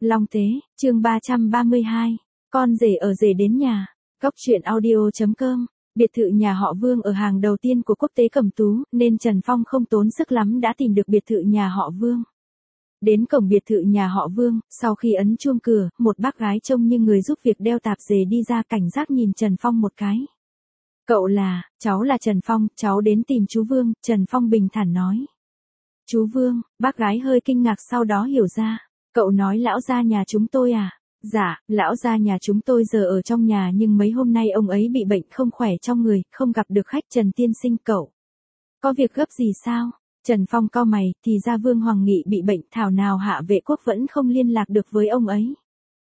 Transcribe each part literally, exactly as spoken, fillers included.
Long Tế, chương ba trăm ba mươi hai, con rể ở rể đến nhà. Góc truyện audio.com. Biệt thự nhà họ Vương ở hàng đầu tiên của quốc tế Cẩm Tú, nên Trần Phong không tốn sức lắm đã tìm được biệt thự nhà họ Vương. Đến cổng biệt thự nhà họ Vương, sau khi ấn chuông cửa, một bác gái trông như người giúp việc đeo tạp dề đi ra, cảnh giác nhìn Trần Phong một cái. Cậu là, cháu là Trần Phong, cháu đến tìm chú Vương, Trần Phong bình thản nói. Chú Vương, bác gái hơi kinh ngạc sau đó hiểu ra. Cậu nói lão gia nhà chúng tôi à? Dạ, lão gia nhà chúng tôi giờ ở trong nhà nhưng mấy hôm nay ông ấy bị bệnh không khỏe trong người, không gặp được khách. Trần tiên sinh cậu. Có việc gấp gì sao? Trần Phong cau mày, thì ra Vương Hoàng Nghị bị bệnh, thảo nào Hạ Vệ Quốc vẫn không liên lạc được với ông ấy.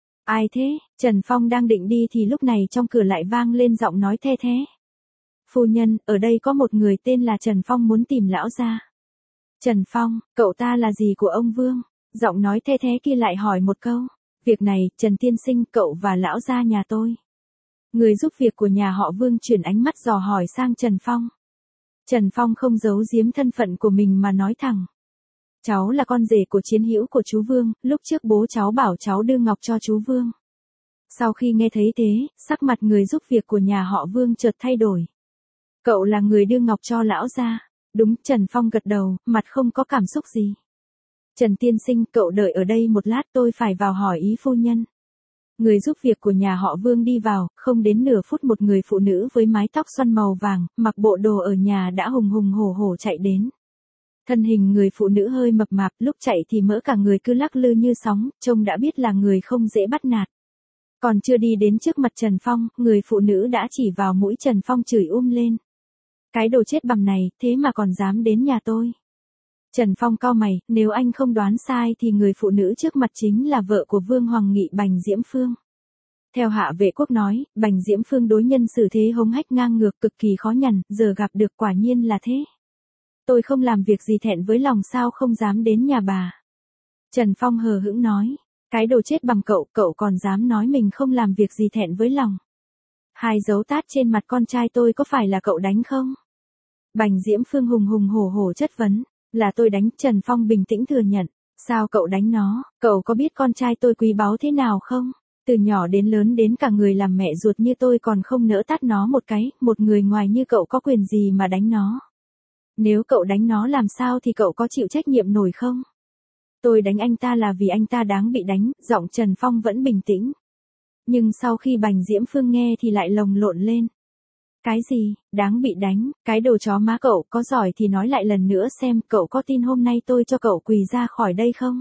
Ai thế? Trần Phong đang định đi thì lúc này trong cửa lại vang lên giọng nói the thé. Phu nhân, ở đây có một người tên là Trần Phong muốn tìm lão gia. Trần Phong, cậu ta là gì của ông Vương? Giọng nói the thế kia lại hỏi một câu. Việc này, Trần tiên sinh, cậu và lão gia nhà tôi. Người giúp việc của nhà họ Vương chuyển ánh mắt dò hỏi sang Trần Phong. Trần Phong không giấu giếm thân phận của mình mà nói thẳng. Cháu là con rể của chiến hữu của chú Vương, lúc trước bố cháu bảo cháu đưa ngọc cho chú Vương. Sau khi nghe thấy thế, sắc mặt người giúp việc của nhà họ Vương chợt thay đổi. Cậu là người đưa ngọc cho lão gia? Đúng, Trần Phong gật đầu, mặt không có cảm xúc gì. Trần tiên sinh, cậu đợi ở đây một lát, tôi phải vào hỏi ý phu nhân. Người giúp việc của nhà họ Vương đi vào, không đến nửa phút một người phụ nữ với mái tóc xoăn màu vàng, mặc bộ đồ ở nhà đã hùng hùng hổ hổ chạy đến. Thân hình người phụ nữ hơi mập mạp, lúc chạy thì mỡ cả người cứ lắc lư như sóng, trông đã biết là người không dễ bắt nạt. Còn chưa đi đến trước mặt Trần Phong, người phụ nữ đã chỉ vào mũi Trần Phong chửi um lên. Cái đồ chết bằm này, thế mà còn dám đến nhà tôi. Trần Phong cau mày, nếu anh không đoán sai thì người phụ nữ trước mặt chính là vợ của Vương Hoàng Nghị, Bành Diễm Phương. Theo Hạ Vệ Quốc nói, Bành Diễm Phương đối nhân xử thế hống hách ngang ngược, cực kỳ khó nhằn, giờ gặp được quả nhiên là thế. Tôi không làm việc gì thẹn với lòng sao không dám đến nhà bà. Trần Phong hờ hững nói, cái đồ chết bằm cậu, cậu còn dám nói mình không làm việc gì thẹn với lòng. Hai dấu tát trên mặt con trai tôi có phải là cậu đánh không? Bành Diễm Phương hùng hùng hổ hổ chất vấn. Là tôi đánh. Trần Phong bình tĩnh thừa nhận. Sao cậu đánh nó? Cậu có biết con trai tôi quý báu thế nào không? Từ nhỏ đến lớn đến cả người làm mẹ ruột như tôi còn không nỡ tát nó một cái, một người ngoài như cậu có quyền gì mà đánh nó? Nếu cậu đánh nó làm sao thì cậu có chịu trách nhiệm nổi không? Tôi đánh anh ta là vì anh ta đáng bị đánh, giọng Trần Phong vẫn bình tĩnh. Nhưng sau khi Bành Diễm Phương nghe thì lại lồng lộn lên. Cái gì, đáng bị đánh, cái đồ chó má cậu, có giỏi thì nói lại lần nữa xem, cậu có tin hôm nay tôi cho cậu quỳ ra khỏi đây không?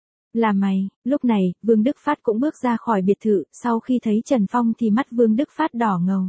Là mày. Lúc này, Vương Đức Phát cũng bước ra khỏi biệt thự, sau khi thấy Trần Phong thì mắt Vương Đức Phát đỏ ngầu.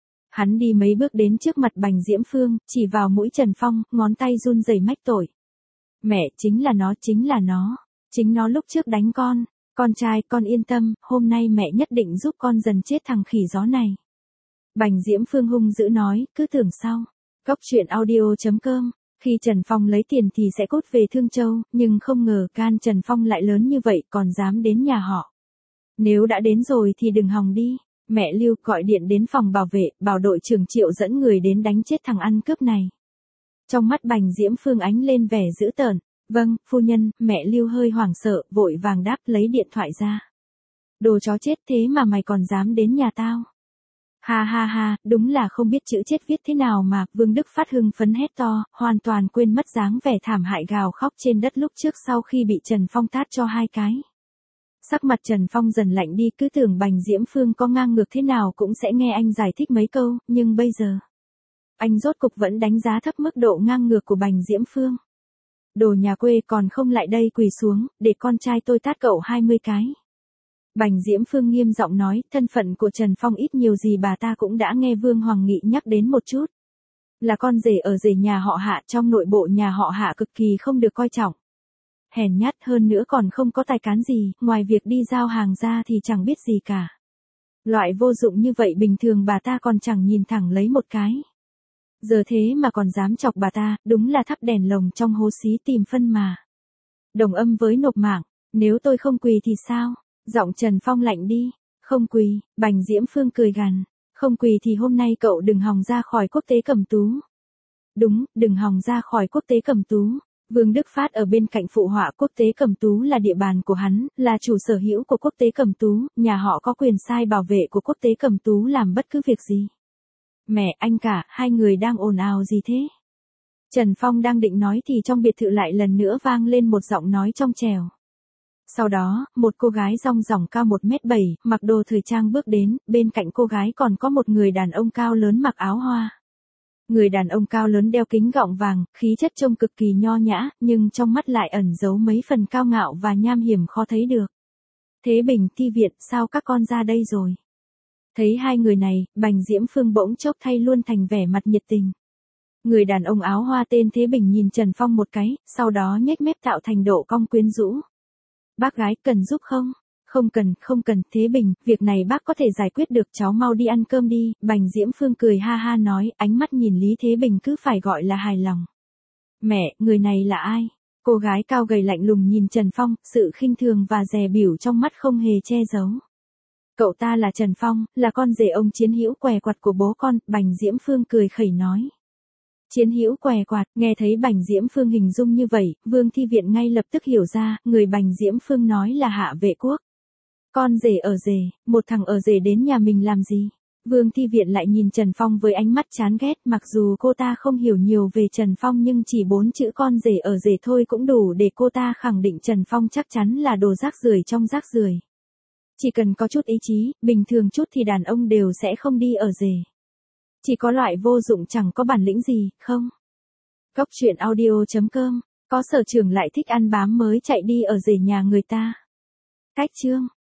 Hắn đi mấy bước đến trước mặt Bành Diễm Phương, chỉ vào mũi Trần Phong, ngón tay run rẩy mách tội. Mẹ, chính là nó, chính là nó, chính nó lúc trước đánh con, con trai, con yên tâm, hôm nay mẹ nhất định giúp con dần chết thằng khỉ gió này. Bành Diễm Phương hung dữ nói, cứ tưởng sau. Góc truyện audio.com. Khi Trần Phong lấy tiền thì sẽ cốt về Thương Châu, nhưng không ngờ can Trần Phong lại lớn như vậy còn dám đến nhà họ. Nếu đã đến rồi thì đừng hòng đi. Mẹ Lưu gọi điện đến phòng bảo vệ, bảo đội trưởng Triệu dẫn người đến đánh chết thằng ăn cướp này. Trong mắt Bành Diễm Phương ánh lên vẻ dữ tợn. Vâng, phu nhân. Mẹ Lưu hơi hoảng sợ, vội vàng đáp lấy điện thoại ra. Đồ chó chết, thế mà mày còn dám đến nhà tao. Ha ha ha, đúng là không biết chữ chết viết thế nào mà. Vương Đức Phát hưng phấn hét to, hoàn toàn quên mất dáng vẻ thảm hại gào khóc trên đất lúc trước sau khi bị Trần Phong tát cho hai cái. Sắc mặt Trần Phong dần lạnh đi, cứ tưởng Bành Diễm Phương có ngang ngược thế nào cũng sẽ nghe anh giải thích mấy câu, nhưng bây giờ, anh rốt cục vẫn đánh giá thấp mức độ ngang ngược của Bành Diễm Phương. Đồ nhà quê, còn không lại đây quỳ xuống, để con trai tôi tát cậu hai mươi cái. Bành Diễm Phương nghiêm giọng nói, thân phận của Trần Phong ít nhiều gì bà ta cũng đã nghe Vương Hoàng Nghị nhắc đến một chút. Là con rể ở rể nhà họ Hạ, trong nội bộ nhà họ Hạ cực kỳ không được coi trọng. Hèn nhát, hơn nữa còn không có tài cán gì, ngoài việc đi giao hàng ra thì chẳng biết gì cả. Loại vô dụng như vậy bình thường bà ta còn chẳng nhìn thẳng lấy một cái. Giờ thế mà còn dám chọc bà ta, đúng là thắp đèn lồng trong hố xí tìm phân mà. Đồng âm với nộp mạng, nếu tôi không quỳ thì sao? Giọng Trần Phong lạnh đi. Không quỳ. Bành Diễm Phương cười gằn. Không quỳ thì hôm nay cậu đừng hòng ra khỏi quốc tế Cẩm Tú. Đúng, đừng hòng ra khỏi quốc tế Cẩm Tú. Vương Đức Phát ở bên cạnh phụ họa Quốc tế Cẩm Tú là địa bàn của hắn, là chủ sở hữu của Quốc tế Cẩm Tú, nhà họ có quyền sai bảo vệ của Quốc tế Cẩm Tú làm bất cứ việc gì. Mẹ, anh cả, hai người đang ồn ào gì thế? Trần Phong đang định nói thì trong biệt thự lại lần nữa vang lên một giọng nói trong trẻo. Sau đó, một cô gái rong ròng cao một mét bảy, mặc đồ thời trang bước đến, bên cạnh cô gái còn có một người đàn ông cao lớn mặc áo hoa. Người đàn ông cao lớn đeo kính gọng vàng, khí chất trông cực kỳ nho nhã, nhưng trong mắt lại ẩn giấu mấy phần cao ngạo và nham hiểm khó thấy được. Thế Bình, Thi Viện, sao các con ra đây rồi? Thấy hai người này, Bành Diễm Phương bỗng chốc thay luôn thành vẻ mặt nhiệt tình. Người đàn ông áo hoa tên Thế Bình nhìn Trần Phong một cái, sau đó nhếch mép tạo thành độ cong quyến rũ. Bác gái, cần giúp không? Không cần, không cần, Thế Bình, việc này bác có thể giải quyết được, cháu mau đi ăn cơm đi, Bành Diễm Phương cười ha ha nói, ánh mắt nhìn Lý Thế Bình cứ phải gọi là hài lòng. Mẹ, người này là ai? Cô gái cao gầy lạnh lùng nhìn Trần Phong, sự khinh thường và dè bỉu trong mắt không hề che giấu. Cậu ta là Trần Phong, là con rể ông Chiến Hữu què quặt của bố con, Bành Diễm Phương cười khẩy nói. Chiến Hữu què quạt, nghe thấy Bành Diễm Phương hình dung như vậy, Vương Thi Viện ngay lập tức hiểu ra, người Bành Diễm Phương nói là Hạ Vệ Quốc. Con rể ở rể, một thằng ở rể đến nhà mình làm gì? Vương Thi Viện lại nhìn Trần Phong với ánh mắt chán ghét, mặc dù cô ta không hiểu nhiều về Trần Phong nhưng chỉ bốn chữ con rể ở rể thôi cũng đủ để cô ta khẳng định Trần Phong chắc chắn là đồ rác rưởi trong rác rưởi. Chỉ cần có chút ý chí, bình thường chút thì đàn ông đều sẽ không đi ở rể. Chỉ có loại vô dụng chẳng có bản lĩnh gì, không? Cốc truyện audio chấm com, có sở trường lại thích ăn bám mới chạy đi ở rể nhà người ta. Cách chương